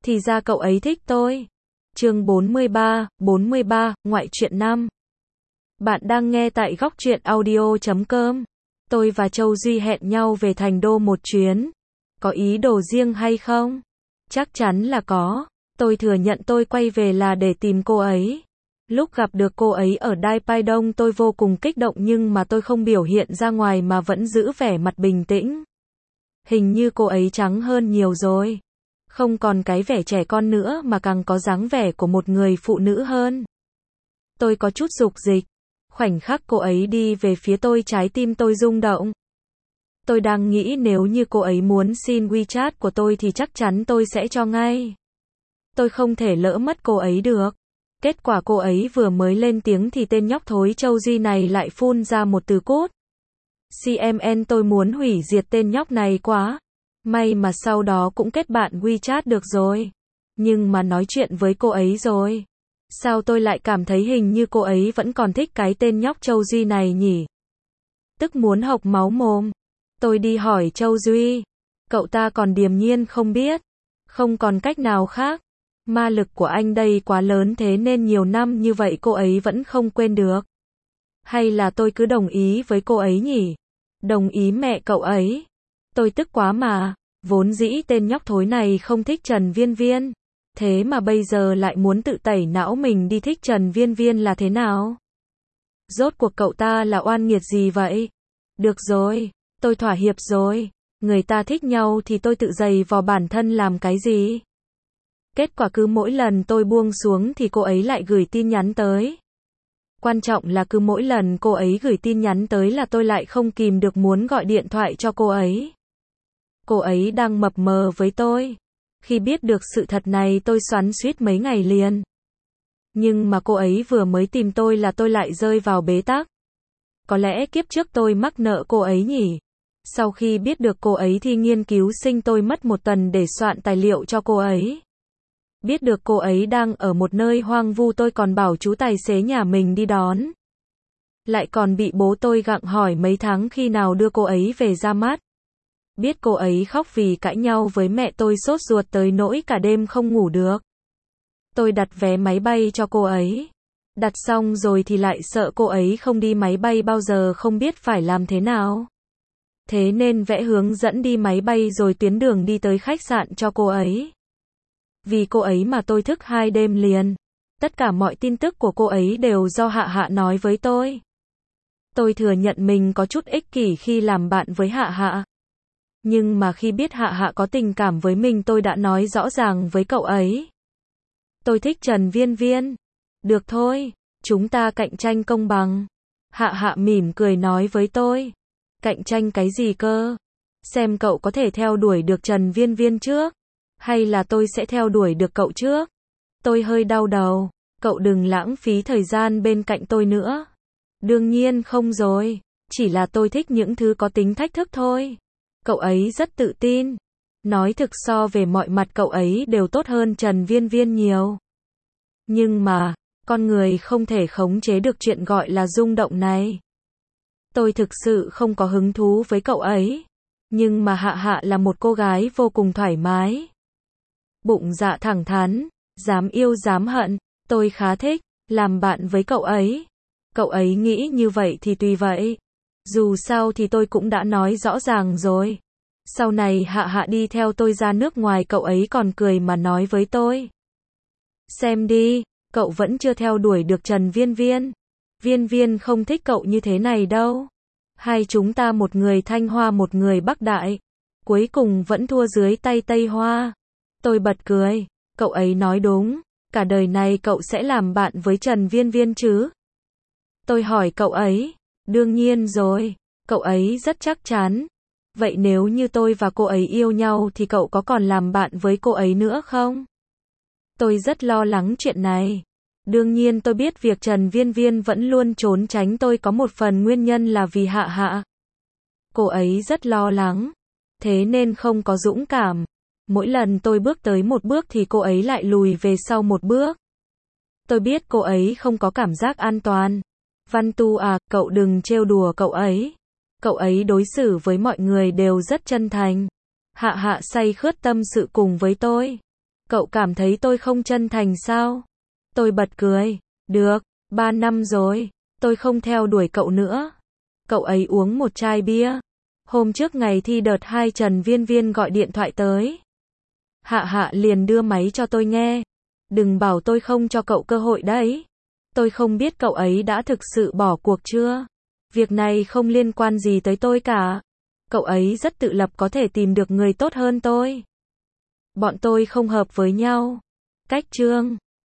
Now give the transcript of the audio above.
Thì ra cậu ấy thích tôi. Chương 43, ngoại truyện 5. Bạn đang nghe tại góc truyện audio.com. Tôi và Châu Duy hẹn nhau về Thành Đô một chuyến. Có ý đồ riêng hay không? Chắc chắn là có. Tôi thừa nhận tôi quay về là để tìm cô ấy. Lúc gặp được cô ấy ở Đai Pai Đông tôi vô cùng kích động nhưng mà tôi không biểu hiện ra ngoài mà vẫn giữ vẻ mặt bình tĩnh. Hình như cô ấy trắng hơn nhiều rồi. Không còn cái vẻ trẻ con nữa mà càng có dáng vẻ của một người phụ nữ hơn. Tôi có chút dục dịch. Khoảnh khắc cô ấy đi về phía tôi trái tim tôi rung động. Tôi đang nghĩ nếu như cô ấy muốn xin WeChat của tôi thì chắc chắn tôi sẽ cho ngay. Tôi không thể lỡ mất cô ấy được. Kết quả cô ấy vừa mới lên tiếng thì tên nhóc thối Châu Duy này lại phun ra một từ cốt. CMN tôi muốn hủy diệt tên nhóc này quá. May mà sau đó cũng kết bạn WeChat được rồi. Nhưng mà nói chuyện với cô ấy rồi. Sao tôi lại cảm thấy hình như cô ấy vẫn còn thích cái tên nhóc Châu Duy này nhỉ? Tức muốn hộc máu mồm. Tôi đi hỏi Châu Duy. Cậu ta còn điềm nhiên không biết. Không còn cách nào khác. Ma lực của anh đây quá lớn thế nên nhiều năm như vậy cô ấy vẫn không quên được. Hay là tôi cứ đồng ý với cô ấy nhỉ? Đồng ý mẹ cậu ấy. Tôi tức quá mà. Vốn dĩ tên nhóc thối này không thích Trần Viên Viên. Thế mà bây giờ lại muốn tự tẩy não mình đi thích Trần Viên Viên là thế nào? Rốt cuộc cậu ta là oan nghiệt gì vậy? Được rồi. Tôi thỏa hiệp rồi. Người ta thích nhau thì tôi tự giày vò bản thân làm cái gì? Kết quả cứ mỗi lần tôi buông xuống thì cô ấy lại gửi tin nhắn tới. Quan trọng là cứ mỗi lần cô ấy gửi tin nhắn tới là tôi lại không kìm được muốn gọi điện thoại cho cô ấy. Cô ấy đang mập mờ với tôi. Khi biết được sự thật này tôi xoắn xuýt mấy ngày liền. Nhưng mà cô ấy vừa mới tìm tôi là tôi lại rơi vào bế tắc. Có lẽ kiếp trước tôi mắc nợ cô ấy nhỉ? Sau khi biết được cô ấy thi nghiên cứu sinh tôi mất một tuần để soạn tài liệu cho cô ấy. Biết được cô ấy đang ở một nơi hoang vu tôi còn bảo chú tài xế nhà mình đi đón. Lại còn bị bố tôi gặng hỏi mấy tháng khi nào đưa cô ấy về ra mắt. Biết cô ấy khóc vì cãi nhau với mẹ tôi sốt ruột tới nỗi cả đêm không ngủ được. Tôi đặt vé máy bay cho cô ấy. Đặt xong rồi thì lại sợ cô ấy không đi máy bay bao giờ không biết phải làm thế nào. Thế nên vẽ hướng dẫn đi máy bay rồi tuyến đường đi tới khách sạn cho cô ấy. Vì cô ấy mà tôi thức 2 đêm liền. Tất cả mọi tin tức của cô ấy đều do Hạ Hạ nói với tôi. Tôi thừa nhận mình có chút ích kỷ khi làm bạn với Hạ Hạ. Nhưng mà khi biết Hạ Hạ có tình cảm với mình tôi đã nói rõ ràng với cậu ấy. Tôi thích Trần Viên Viên. Được thôi, chúng ta cạnh tranh công bằng. Hạ Hạ mỉm cười nói với tôi. Cạnh tranh cái gì cơ? Xem cậu có thể theo đuổi được Trần Viên Viên trước. Hay là tôi sẽ theo đuổi được cậu trước? Tôi hơi đau đầu. Cậu đừng lãng phí thời gian bên cạnh tôi nữa. Đương nhiên không rồi. Chỉ là tôi thích những thứ có tính thách thức thôi. Cậu ấy rất tự tin. Nói thực so về mọi mặt cậu ấy đều tốt hơn Trần Viên Viên nhiều. Nhưng mà, con người không thể khống chế được chuyện gọi là rung động này. Tôi thực sự không có hứng thú với cậu ấy. Nhưng mà Hạ Hạ là một cô gái vô cùng thoải mái. Bụng dạ thẳng thắn, dám yêu dám hận, tôi khá thích, làm bạn với cậu ấy. Cậu ấy nghĩ như vậy thì tùy vậy. Dù sao thì tôi cũng đã nói rõ ràng rồi. Sau này Hạ Hạ đi theo tôi ra nước ngoài cậu ấy còn cười mà nói với tôi. Xem đi, cậu vẫn chưa theo đuổi được Trần Viên Viên. Viên Viên không thích cậu như thế này đâu. Hai chúng ta một người Thanh Hoa một người Bắc Đại. Cuối cùng vẫn thua dưới tay Tây Hoa. Tôi bật cười. Cậu ấy nói đúng. Cả đời này cậu sẽ làm bạn với Trần Viên Viên chứ? Tôi hỏi cậu ấy. Đương nhiên rồi. Cậu ấy rất chắc chắn. Vậy nếu như tôi và cô ấy yêu nhau thì cậu có còn làm bạn với cô ấy nữa không? Tôi rất lo lắng chuyện này. Đương nhiên tôi biết việc Trần Viên Viên vẫn luôn trốn tránh tôi có một phần nguyên nhân là vì Hạ Hạ. Cô ấy rất lo lắng. Thế nên không có dũng cảm. Mỗi lần tôi bước tới một bước thì cô ấy lại lùi về sau một bước. Tôi biết cô ấy không có cảm giác an toàn. Văn Tu à, cậu đừng trêu đùa cậu ấy. Cậu ấy đối xử với mọi người đều rất chân thành. Hạ Hạ say khướt tâm sự cùng với tôi. Cậu cảm thấy tôi không chân thành sao? Tôi bật cười. Được, 3 năm rồi, tôi không theo đuổi cậu nữa. Cậu ấy uống một chai bia. Hôm trước ngày thi đợt 2 Trần Viên Viên gọi điện thoại tới. Hạ Hạ liền đưa máy cho tôi nghe. Đừng bảo tôi không cho cậu cơ hội đấy. Tôi không biết cậu ấy đã thực sự bỏ cuộc chưa. Việc này không liên quan gì tới tôi cả. Cậu ấy rất tự lập, có thể tìm được người tốt hơn tôi. Bọn tôi không hợp với nhau. Cách Trương